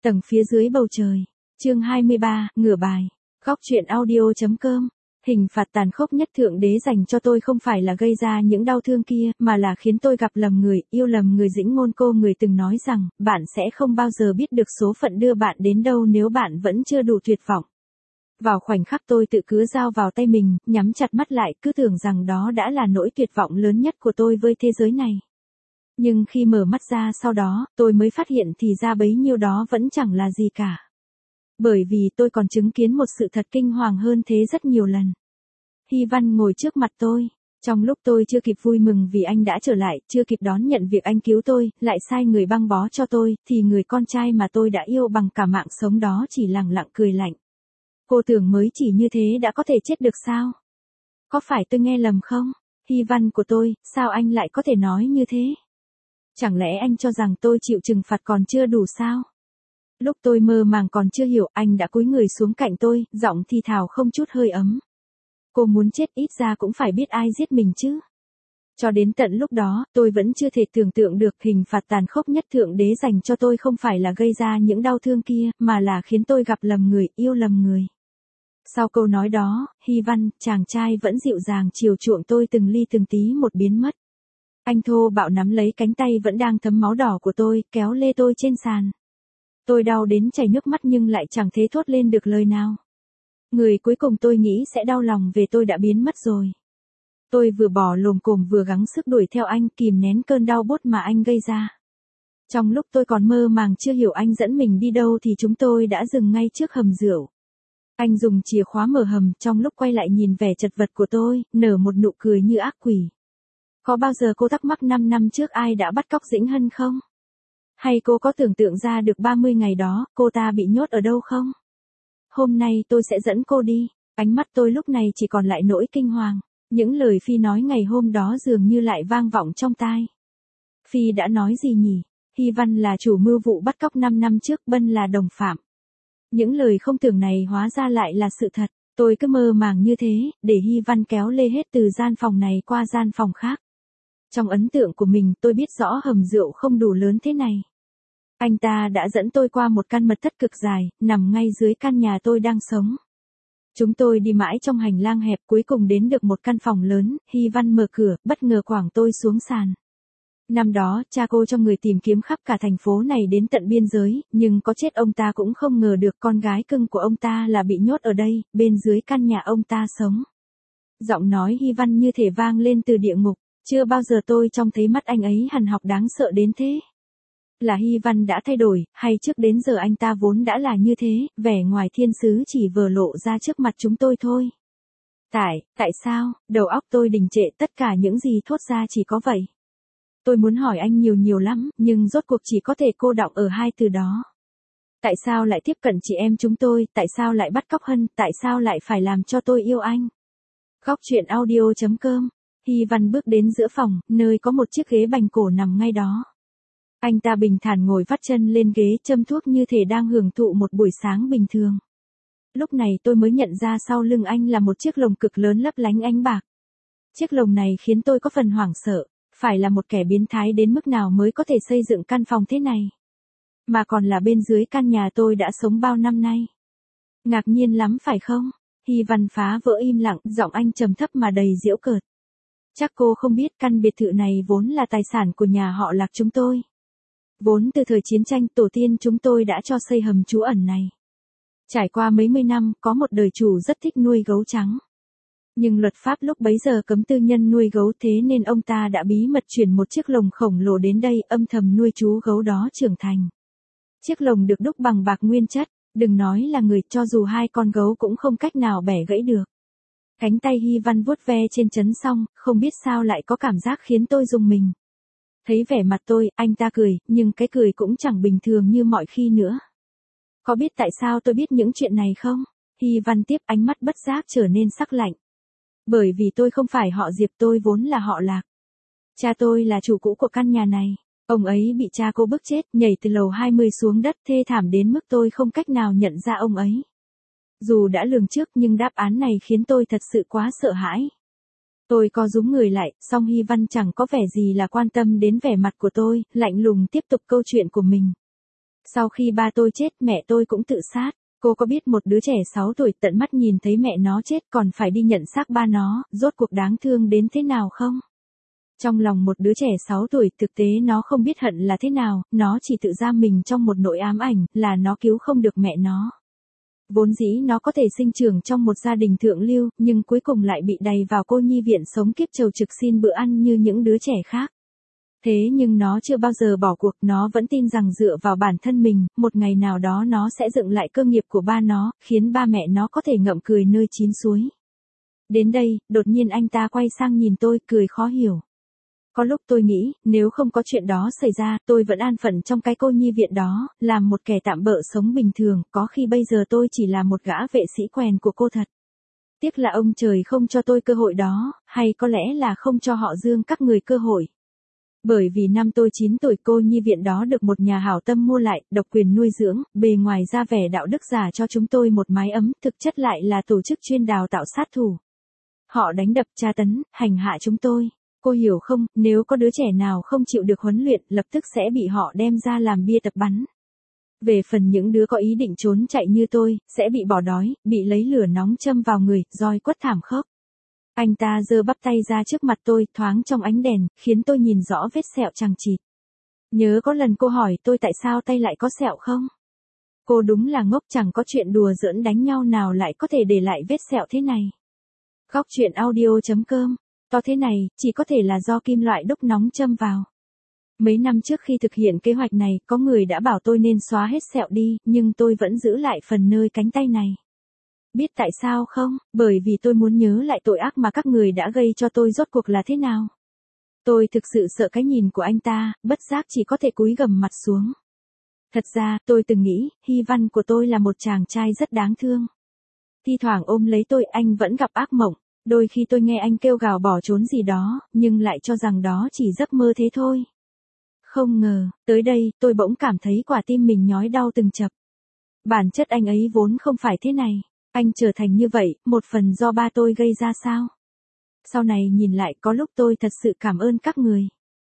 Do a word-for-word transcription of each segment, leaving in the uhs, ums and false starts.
Tầng phía dưới bầu trời. Chương hai mươi ba, ngửa bài. Góc truyện audio.com. Hình phạt tàn khốc nhất Thượng Đế dành cho tôi không phải là gây ra những đau thương kia, mà là khiến tôi gặp lầm người, yêu lầm người. Dĩnh Ngôn Cô người từng nói rằng, bạn sẽ không bao giờ biết được số phận đưa bạn đến đâu nếu bạn vẫn chưa đủ tuyệt vọng. Vào khoảnh khắc tôi tự cứ dao vào tay mình, nhắm chặt mắt lại, cứ tưởng rằng đó đã là nỗi tuyệt vọng lớn nhất của tôi với thế giới này. Nhưng khi mở mắt ra sau đó, tôi mới phát hiện thì ra bấy nhiêu đó vẫn chẳng là gì cả. Bởi vì tôi còn chứng kiến một sự thật kinh hoàng hơn thế rất nhiều lần. Hy Văn ngồi trước mặt tôi. Trong lúc tôi chưa kịp vui mừng vì anh đã trở lại, chưa kịp đón nhận việc anh cứu tôi, lại sai người băng bó cho tôi, thì người con trai mà tôi đã yêu bằng cả mạng sống đó chỉ lẳng lặng cười lạnh. Cô tưởng mới chỉ như thế đã có thể chết được sao? Có phải tôi nghe lầm không? Hy Văn của tôi, sao anh lại có thể nói như thế? Chẳng lẽ anh cho rằng tôi chịu trừng phạt còn chưa đủ sao? Lúc tôi mơ màng còn chưa hiểu, anh đã cúi người xuống cạnh tôi, giọng thì thào không chút hơi ấm. Cô muốn chết ít ra cũng phải biết ai giết mình chứ. Cho đến tận lúc đó, tôi vẫn chưa thể tưởng tượng được hình phạt tàn khốc nhất Thượng Đế dành cho tôi không phải là gây ra những đau thương kia, mà là khiến tôi gặp lầm người, yêu lầm người. Sau câu nói đó, Hy Văn, chàng trai vẫn dịu dàng chiều chuộng tôi từng ly từng tí một biến mất. Anh thô bạo nắm lấy cánh tay vẫn đang thấm máu đỏ của tôi, kéo lê tôi trên sàn. Tôi đau đến chảy nước mắt nhưng lại chẳng thể thốt lên được lời nào. Người cuối cùng tôi nghĩ sẽ đau lòng về tôi đã biến mất rồi. Tôi vừa bỏ lồm cồm vừa gắng sức đuổi theo anh, kìm nén cơn đau bốt mà anh gây ra. Trong lúc tôi còn mơ màng chưa hiểu anh dẫn mình đi đâu thì chúng tôi đã dừng ngay trước hầm rượu. Anh dùng chìa khóa mở hầm, trong lúc quay lại nhìn vẻ chật vật của tôi, nở một nụ cười như ác quỷ. Có bao giờ cô thắc mắc năm năm trước ai đã bắt cóc Dĩnh Hân không? Hay cô có tưởng tượng ra được ba mươi ngày đó, cô ta bị nhốt ở đâu không? Hôm nay tôi sẽ dẫn cô đi. Ánh mắt tôi lúc này chỉ còn lại nỗi kinh hoàng. Những lời Phi nói ngày hôm đó dường như lại vang vọng trong tai. Phi đã nói gì nhỉ? Hy Văn là chủ mưu vụ bắt cóc năm năm trước, Bân là đồng phạm. Những lời không tưởng này hóa ra lại là sự thật. Tôi cứ mơ màng như thế, để Hy Văn kéo lê hết từ gian phòng này qua gian phòng khác. Trong ấn tượng của mình tôi biết rõ hầm rượu không đủ lớn thế này. Anh ta đã dẫn tôi qua một căn mật thất cực dài, nằm ngay dưới căn nhà tôi đang sống. Chúng tôi đi mãi trong hành lang hẹp, cuối cùng đến được một căn phòng lớn. Hy Văn mở cửa, bất ngờ quẳng tôi xuống sàn. Năm đó, cha cô cho người tìm kiếm khắp cả thành phố này đến tận biên giới, nhưng có chết ông ta cũng không ngờ được con gái cưng của ông ta là bị nhốt ở đây, bên dưới căn nhà ông ta sống. Giọng nói Hy Văn như thể vang lên từ địa ngục, chưa bao giờ tôi trông thấy mắt anh ấy hằn học đáng sợ đến thế. Là Hy Văn đã thay đổi, hay trước đến giờ anh ta vốn đã là như thế, vẻ ngoài thiên sứ chỉ vừa lộ ra trước mặt chúng tôi thôi. Tại, tại sao, đầu óc tôi đình trệ, tất cả những gì thốt ra chỉ có vậy. Tôi muốn hỏi anh nhiều nhiều lắm, nhưng rốt cuộc chỉ có thể cô đọng ở hai từ đó. Tại sao lại tiếp cận chị em chúng tôi, tại sao lại bắt cóc Hân, tại sao lại phải làm cho tôi yêu anh? Góc truyện audio.com. Hy Văn bước đến giữa phòng, nơi có một chiếc ghế bành cổ nằm ngay đó. Anh ta bình thản ngồi vắt chân lên ghế, châm thuốc như thể đang hưởng thụ một buổi sáng bình thường. Lúc này tôi mới nhận ra sau lưng anh là một chiếc lồng cực lớn lấp lánh ánh bạc. Chiếc lồng này khiến tôi có phần hoảng sợ, phải là một kẻ biến thái đến mức nào mới có thể xây dựng căn phòng thế này. Mà còn là bên dưới căn nhà tôi đã sống bao năm nay. Ngạc nhiên lắm phải không? Hy Văn phá vỡ im lặng, giọng anh trầm thấp mà đầy giễu cợt. Chắc cô không biết căn biệt thự này vốn là tài sản của nhà họ Lạc chúng tôi. Vốn từ thời chiến tranh tổ tiên chúng tôi đã cho xây hầm trú ẩn này. Trải qua mấy mươi năm, có một đời chủ rất thích nuôi gấu trắng. Nhưng luật pháp lúc bấy giờ cấm tư nhân nuôi gấu, thế nên ông ta đã bí mật chuyển một chiếc lồng khổng lồ đến đây, âm thầm nuôi chú gấu đó trưởng thành. Chiếc lồng được đúc bằng bạc nguyên chất, đừng nói là người, cho dù hai con gấu cũng không cách nào bẻ gãy được. Cánh tay Hy Văn vuốt ve trên trấn xong, không biết sao lại có cảm giác khiến tôi rùng mình. Thấy vẻ mặt tôi, anh ta cười, nhưng cái cười cũng chẳng bình thường như mọi khi nữa. Có biết tại sao tôi biết những chuyện này không? Hy Văn tiếp, ánh mắt bất giác trở nên sắc lạnh. Bởi vì tôi không phải họ Diệp, tôi vốn là họ Lạc. Cha tôi là chủ cũ của căn nhà này. Ông ấy bị cha cô bức chết, nhảy từ lầu hai mươi xuống đất, thê thảm đến mức tôi không cách nào nhận ra ông ấy. Dù đã lường trước nhưng đáp án này khiến tôi thật sự quá sợ hãi. Tôi co rúm người lại, song Hy Văn chẳng có vẻ gì là quan tâm đến vẻ mặt của tôi, lạnh lùng tiếp tục câu chuyện của mình. Sau khi ba tôi chết, mẹ tôi cũng tự sát. Cô có biết một đứa trẻ sáu tuổi tận mắt nhìn thấy mẹ nó chết còn phải đi nhận xác ba nó, rốt cuộc đáng thương đến thế nào không? Trong lòng một đứa trẻ sáu tuổi, thực tế nó không biết hận là thế nào, nó chỉ tự giam mình trong một nỗi ám ảnh, là nó cứu không được mẹ nó. Vốn dĩ nó có thể sinh trưởng trong một gia đình thượng lưu, nhưng cuối cùng lại bị đày vào cô nhi viện sống kiếp trầu trực xin bữa ăn như những đứa trẻ khác. Thế nhưng nó chưa bao giờ bỏ cuộc, nó vẫn tin rằng dựa vào bản thân mình, một ngày nào đó nó sẽ dựng lại cơ nghiệp của ba nó, khiến ba mẹ nó có thể ngậm cười nơi chín suối. Đến đây, đột nhiên anh ta quay sang nhìn tôi, cười khó hiểu. Có lúc tôi nghĩ, nếu không có chuyện đó xảy ra, tôi vẫn an phận trong cái cô nhi viện đó, làm một kẻ tạm bợ sống bình thường, có khi bây giờ tôi chỉ là một gã vệ sĩ quèn của cô thật. Tiếc là ông trời không cho tôi cơ hội đó, hay có lẽ là không cho họ Dương các người cơ hội. Bởi vì năm tôi chín tuổi, cô nhi viện đó được một nhà hảo tâm mua lại, độc quyền nuôi dưỡng, bề ngoài ra vẻ đạo đức giả cho chúng tôi một mái ấm, thực chất lại là tổ chức chuyên đào tạo sát thủ. Họ đánh đập, tra tấn, hành hạ chúng tôi. Cô hiểu không, nếu có đứa trẻ nào không chịu được huấn luyện, lập tức sẽ bị họ đem ra làm bia tập bắn. Về phần những đứa có ý định trốn chạy như tôi, sẽ bị bỏ đói, bị lấy lửa nóng châm vào người, roi quất thảm khốc. Anh ta giơ bắp tay ra trước mặt tôi, thoáng trong ánh đèn, khiến tôi nhìn rõ vết sẹo chằng chịt. Nhớ có lần cô hỏi tôi tại sao tay lại có sẹo không? Cô đúng là ngốc, chẳng có chuyện đùa giỡn đánh nhau nào lại có thể để lại vết sẹo thế này. Góc truyện audio chấm com. To thế này, chỉ có thể là do kim loại đúc nóng châm vào. Mấy năm trước khi thực hiện kế hoạch này, có người đã bảo tôi nên xóa hết sẹo đi, nhưng tôi vẫn giữ lại phần nơi cánh tay này. Biết tại sao không? Bởi vì tôi muốn nhớ lại tội ác mà các người đã gây cho tôi rốt cuộc là thế nào. Tôi thực sự sợ cái nhìn của anh ta, bất giác chỉ có thể cúi gằm mặt xuống. Thật ra, tôi từng nghĩ, Hy Văn của tôi là một chàng trai rất đáng thương. Thi thoảng ôm lấy tôi, anh vẫn gặp ác mộng. Đôi khi tôi nghe anh kêu gào bỏ trốn gì đó, nhưng lại cho rằng đó chỉ giấc mơ thế thôi. Không ngờ, tới đây, tôi bỗng cảm thấy quả tim mình nhói đau từng chập. Bản chất anh ấy vốn không phải thế này. Anh trở thành như vậy, một phần do ba tôi gây ra sao? Sau này nhìn lại, có lúc tôi thật sự cảm ơn các người.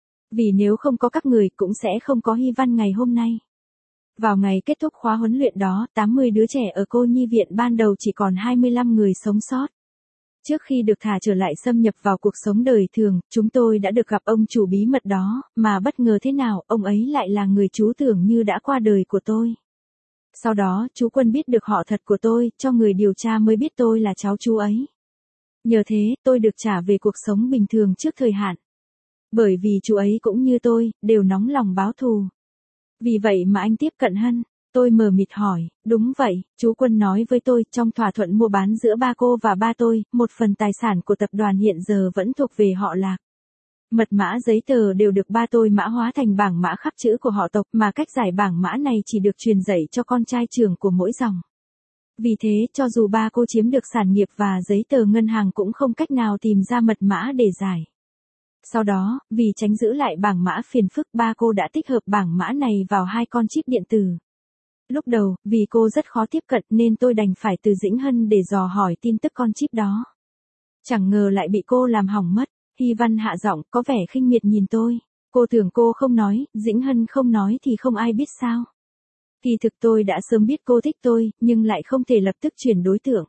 Vì nếu không có các người, cũng sẽ không có Hy Văn ngày hôm nay. Vào ngày kết thúc khóa huấn luyện đó, tám mươi đứa trẻ ở cô nhi viện ban đầu chỉ còn hai mươi lăm người sống sót. Trước khi được thả trở lại xâm nhập vào cuộc sống đời thường, chúng tôi đã được gặp ông chủ bí mật đó, mà bất ngờ thế nào, ông ấy lại là người chú tưởng như đã qua đời của tôi. Sau đó, chú Quân biết được họ thật của tôi, cho người điều tra mới biết tôi là cháu chú ấy. Nhờ thế, tôi được trả về cuộc sống bình thường trước thời hạn. Bởi vì chú ấy cũng như tôi, đều nóng lòng báo thù. Vì vậy mà anh tiếp cận Hân. Tôi mờ mịt hỏi, đúng vậy, chú Quân nói với tôi, trong thỏa thuận mua bán giữa ba cô và ba tôi, một phần tài sản của tập đoàn hiện giờ vẫn thuộc về họ Lạc. Mật mã giấy tờ đều được ba tôi mã hóa thành bảng mã khắc chữ của họ tộc, mà cách giải bảng mã này chỉ được truyền dạy cho con trai trưởng của mỗi dòng. Vì thế, cho dù ba cô chiếm được sản nghiệp và giấy tờ ngân hàng cũng không cách nào tìm ra mật mã để giải. Sau đó, vì tránh giữ lại bảng mã phiền phức, ba cô đã tích hợp bảng mã này vào hai con chip điện tử. Lúc đầu, vì cô rất khó tiếp cận nên tôi đành phải từ Dĩnh Hân để dò hỏi tin tức con chip đó. Chẳng ngờ lại bị cô làm hỏng mất. Hy Văn hạ giọng, có vẻ khinh miệt nhìn tôi. Cô tưởng cô không nói, Dĩnh Hân không nói thì không ai biết sao. Kỳ thực tôi đã sớm biết cô thích tôi, nhưng lại không thể lập tức chuyển đối tượng.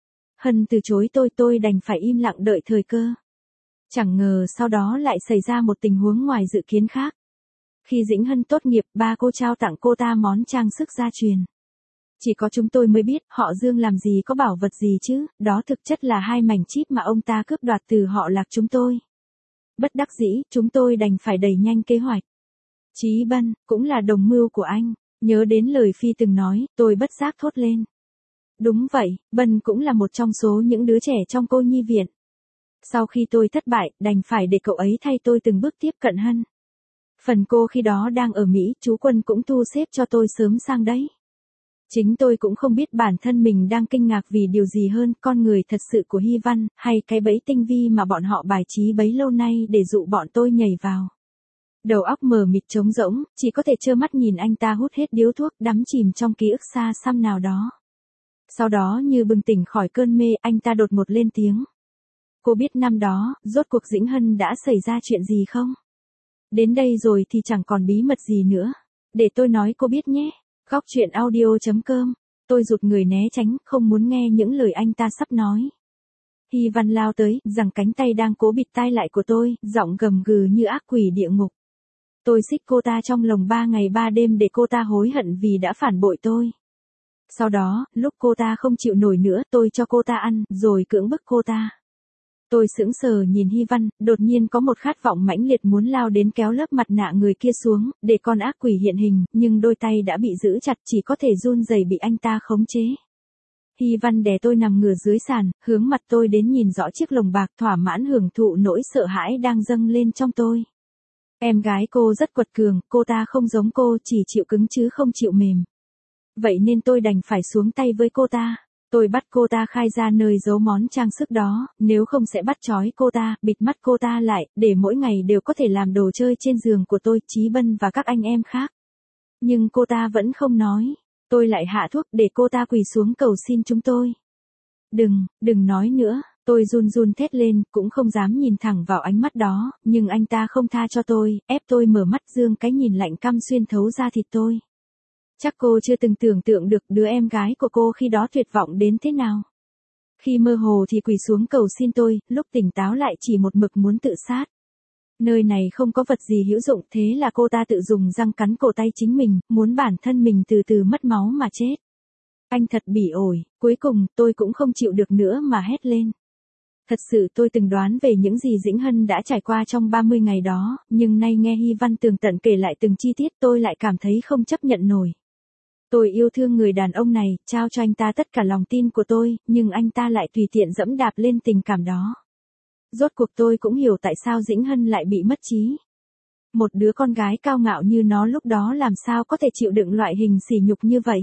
Hân từ chối tôi, tôi đành phải im lặng đợi thời cơ. Chẳng ngờ sau đó lại xảy ra một tình huống ngoài dự kiến khác. Khi Dĩnh Hân tốt nghiệp, ba cô trao tặng cô ta món trang sức gia truyền. Chỉ có chúng tôi mới biết, họ Dương làm gì có bảo vật gì chứ, đó thực chất là hai mảnh chip mà ông ta cướp đoạt từ họ Lạc chúng tôi. Bất đắc dĩ, chúng tôi đành phải đẩy nhanh kế hoạch. Chí Bân, cũng là đồng mưu của anh. Nhớ đến lời Phi từng nói, tôi bất giác thốt lên. Đúng vậy, Bân cũng là một trong số những đứa trẻ trong cô nhi viện. Sau khi tôi thất bại, đành phải để cậu ấy thay tôi từng bước tiếp cận Hân. Phần cô khi đó đang ở Mỹ, chú Quân cũng thu xếp cho tôi sớm sang đấy. Chính tôi cũng không biết bản thân mình đang kinh ngạc vì điều gì hơn, con người thật sự của Hy Văn, hay cái bẫy tinh vi mà bọn họ bài trí bấy lâu nay để dụ bọn tôi nhảy vào. Đầu óc mờ mịt trống rỗng, chỉ có thể trơ mắt nhìn anh ta hút hết điếu thuốc, đắm chìm trong ký ức xa xăm nào đó. Sau đó như bừng tỉnh khỏi cơn mê, anh ta đột ngột lên tiếng. Cô biết năm đó, rốt cuộc Dĩnh Hân đã xảy ra chuyện gì không? Đến đây rồi thì chẳng còn bí mật gì nữa. Để tôi nói cô biết nhé. Góc chuyện audio.com. Tôi rụt người né tránh, không muốn nghe những lời anh ta sắp nói. Hy Văn lao tới, giằng cánh tay đang cố bịt tai lại của tôi, giọng gầm gừ như ác quỷ địa ngục. Tôi xích cô ta trong lồng ba ngày ba đêm để cô ta hối hận vì đã phản bội tôi. Sau đó, lúc cô ta không chịu nổi nữa, tôi cho cô ta ăn, rồi cưỡng bức cô ta. Tôi sững sờ nhìn Hy Văn, đột nhiên có một khát vọng mãnh liệt muốn lao đến kéo lớp mặt nạ người kia xuống, để con ác quỷ hiện hình, nhưng đôi tay đã bị giữ chặt, chỉ có thể run rẩy bị anh ta khống chế. Hy Văn đè tôi nằm ngửa dưới sàn, hướng mặt tôi đến nhìn rõ chiếc lồng bạc, thỏa mãn hưởng thụ nỗi sợ hãi đang dâng lên trong tôi. Em gái cô rất quật cường, cô ta không giống cô, chỉ chịu cứng chứ không chịu mềm. Vậy nên tôi đành phải xuống tay với cô ta. Tôi bắt cô ta khai ra nơi giấu món trang sức đó, nếu không sẽ bắt trói cô ta, bịt mắt cô ta lại, để mỗi ngày đều có thể làm đồ chơi trên giường của tôi, Chí Bân và các anh em khác. Nhưng cô ta vẫn không nói. Tôi lại hạ thuốc để cô ta quỳ xuống cầu xin chúng tôi. Đừng, đừng nói nữa. Tôi run run thét lên, cũng không dám nhìn thẳng vào ánh mắt đó, nhưng anh ta không tha cho tôi, ép tôi mở mắt dương cái nhìn lạnh căm xuyên thấu ra thịt tôi. Chắc cô chưa từng tưởng tượng được đứa em gái của cô khi đó tuyệt vọng đến thế nào. Khi mơ hồ thì quỳ xuống cầu xin tôi, lúc tỉnh táo lại chỉ một mực muốn tự sát. Nơi này không có vật gì hữu dụng, thế là cô ta tự dùng răng cắn cổ tay chính mình, muốn bản thân mình từ từ mất máu mà chết. Anh thật bỉ ổi, cuối cùng tôi cũng không chịu được nữa mà hét lên. Thật sự tôi từng đoán về những gì Dĩnh Hân đã trải qua trong ba mươi ngày đó, nhưng nay nghe Hy Văn tường tận kể lại từng chi tiết tôi lại cảm thấy không chấp nhận nổi. Tôi yêu thương người đàn ông này, trao cho anh ta tất cả lòng tin của tôi, nhưng anh ta lại tùy tiện dẫm đạp lên tình cảm đó. Rốt cuộc tôi cũng hiểu tại sao Dĩnh Hân lại bị mất trí. Một đứa con gái cao ngạo như nó lúc đó làm sao có thể chịu đựng loại hình sỉ nhục như vậy.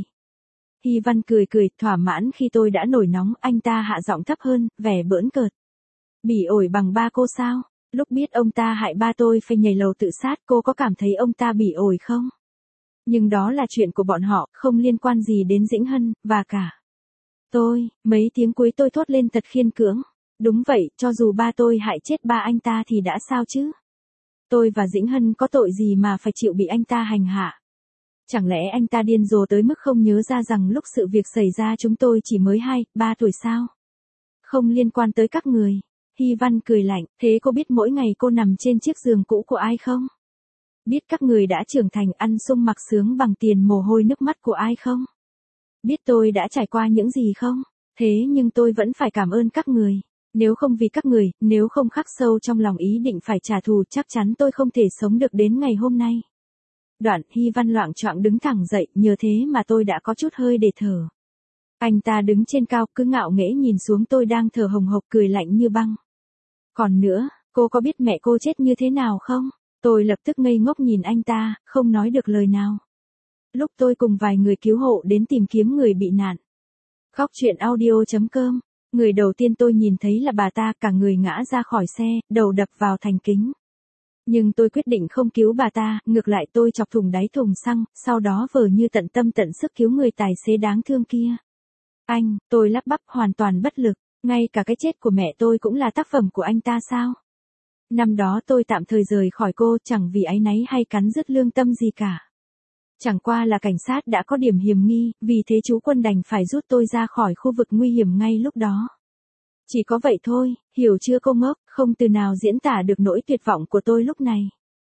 Hy Văn cười cười, thỏa mãn khi tôi đã nổi nóng, anh ta hạ giọng thấp hơn, vẻ bỡn cợt. Bỉ ổi bằng ba cô sao? Lúc biết ông ta hại ba tôi phải nhảy lầu tự sát, cô có cảm thấy ông ta bỉ ổi không? Nhưng đó là chuyện của bọn họ, không liên quan gì đến Dĩnh Hân, và cả tôi. Mấy tiếng cuối tôi thốt lên thật khiên cưỡng. Đúng vậy, cho dù ba tôi hại chết ba anh ta thì đã sao chứ? Tôi và Dĩnh Hân có tội gì mà phải chịu bị anh ta hành hạ? Chẳng lẽ anh ta điên rồ tới mức không nhớ ra rằng lúc sự việc xảy ra chúng tôi chỉ mới hai, ba tuổi sao? Không liên quan tới các người. Hy Văn cười lạnh, thế cô biết mỗi ngày cô nằm trên chiếc giường cũ của ai không? Biết các người đã trưởng thành, ăn sung mặc sướng bằng tiền mồ hôi nước mắt của ai không? Biết tôi đã trải qua những gì không? Thế nhưng tôi vẫn phải cảm ơn các người. Nếu không vì các người, nếu không khắc sâu trong lòng ý định phải trả thù, chắc chắn tôi không thể sống được đến ngày hôm nay. Đoạn, Hy Văn loạng choạng đứng thẳng dậy, nhờ thế mà tôi đã có chút hơi để thở. Anh ta đứng trên cao, cứ ngạo nghễ nhìn xuống tôi đang thở hồng hộc, cười lạnh như băng. Còn nữa, cô có biết mẹ cô chết như thế nào không? Tôi lập tức ngây ngốc nhìn anh ta, không nói được lời nào. Lúc tôi cùng vài người cứu hộ đến tìm kiếm người bị nạn. Góc chuyện audio.com. Người đầu tiên tôi nhìn thấy là bà ta, cả người ngã ra khỏi xe, đầu đập vào thành kính. Nhưng tôi quyết định không cứu bà ta, ngược lại tôi chọc thủng đáy thùng xăng, sau đó vờ như tận tâm tận sức cứu người tài xế đáng thương kia. Anh, tôi lắp bắp hoàn toàn bất lực, ngay cả cái chết của mẹ tôi cũng là tác phẩm của anh ta sao? Năm đó tôi tạm thời rời khỏi cô, chẳng vì áy náy hay cắn rứt lương tâm gì cả. Chẳng qua là cảnh sát đã có điểm hiểm nghi, vì thế chú Quân đành phải rút tôi ra khỏi khu vực nguy hiểm ngay lúc đó. Chỉ có vậy thôi, hiểu chưa cô ngốc, không từ nào diễn tả được nỗi tuyệt vọng của tôi lúc này.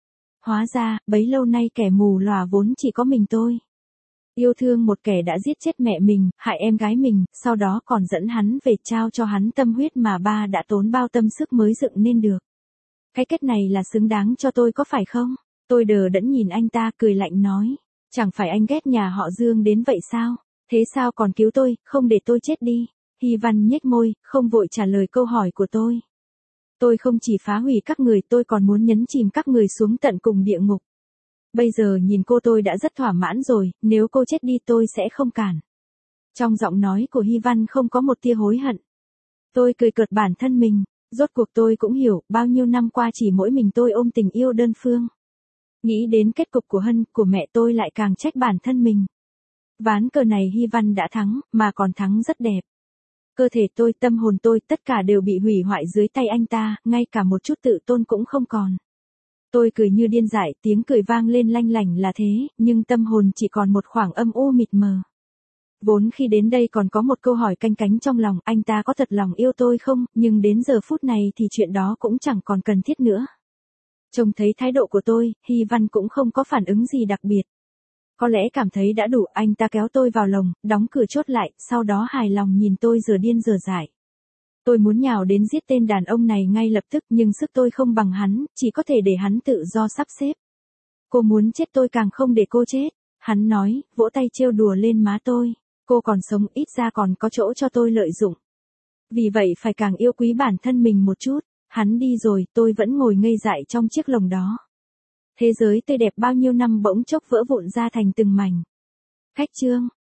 Hóa ra, bấy lâu nay kẻ mù lòa vốn chỉ có mình tôi. Yêu thương một kẻ đã giết chết mẹ mình, hại em gái mình, sau đó còn dẫn hắn về trao cho hắn tâm huyết mà ba đã tốn bao tâm sức mới dựng nên được. Cái kết này là xứng đáng cho tôi có phải không? Tôi đờ đẫn nhìn anh ta, cười lạnh nói. Chẳng phải anh ghét nhà họ Dương đến vậy sao? Thế sao còn cứu tôi, không để tôi chết đi? Hy Văn nhếch môi, không vội trả lời câu hỏi của tôi. Tôi không chỉ phá hủy các người, tôi còn muốn nhấn chìm các người xuống tận cùng địa ngục. Bây giờ nhìn cô tôi đã rất thỏa mãn rồi, nếu cô chết đi tôi sẽ không cản. Trong giọng nói của Hy Văn không có một tia hối hận. Tôi cười cợt bản thân mình, rốt cuộc tôi cũng hiểu, bao nhiêu năm qua chỉ mỗi mình tôi ôm tình yêu đơn phương. Nghĩ đến kết cục của Hân, của mẹ tôi lại càng trách bản thân mình. Ván cờ này Hy Văn đã thắng, mà còn thắng rất đẹp. Cơ thể tôi, tâm hồn tôi, tất cả đều bị hủy hoại dưới tay anh ta, ngay cả một chút tự tôn cũng không còn. Tôi cười như điên dại, tiếng cười vang lên lanh lảnh là thế, nhưng tâm hồn chỉ còn một khoảng âm u mịt mờ. Vốn khi đến đây còn có một câu hỏi canh cánh trong lòng, anh ta có thật lòng yêu tôi không, nhưng đến giờ phút này thì chuyện đó cũng chẳng còn cần thiết nữa. Trông thấy thái độ của tôi, Hy Văn cũng không có phản ứng gì đặc biệt. Có lẽ cảm thấy đã đủ, anh ta kéo tôi vào lồng, đóng cửa chốt lại, sau đó hài lòng nhìn tôi giờ điên giờ dại. Tôi muốn nhào đến giết tên đàn ông này ngay lập tức, nhưng sức tôi không bằng hắn, chỉ có thể để hắn tự do sắp xếp. Cô muốn chết tôi càng không để cô chết, hắn nói, vỗ tay trêu đùa lên má tôi. Cô còn sống, ít ra còn có chỗ cho tôi lợi dụng. Vì vậy phải càng yêu quý bản thân mình một chút. Hắn đi rồi, tôi vẫn ngồi ngây dại trong chiếc lồng đó. Thế giới tươi đẹp bao nhiêu năm bỗng chốc vỡ vụn ra thành từng mảnh. Khách chương.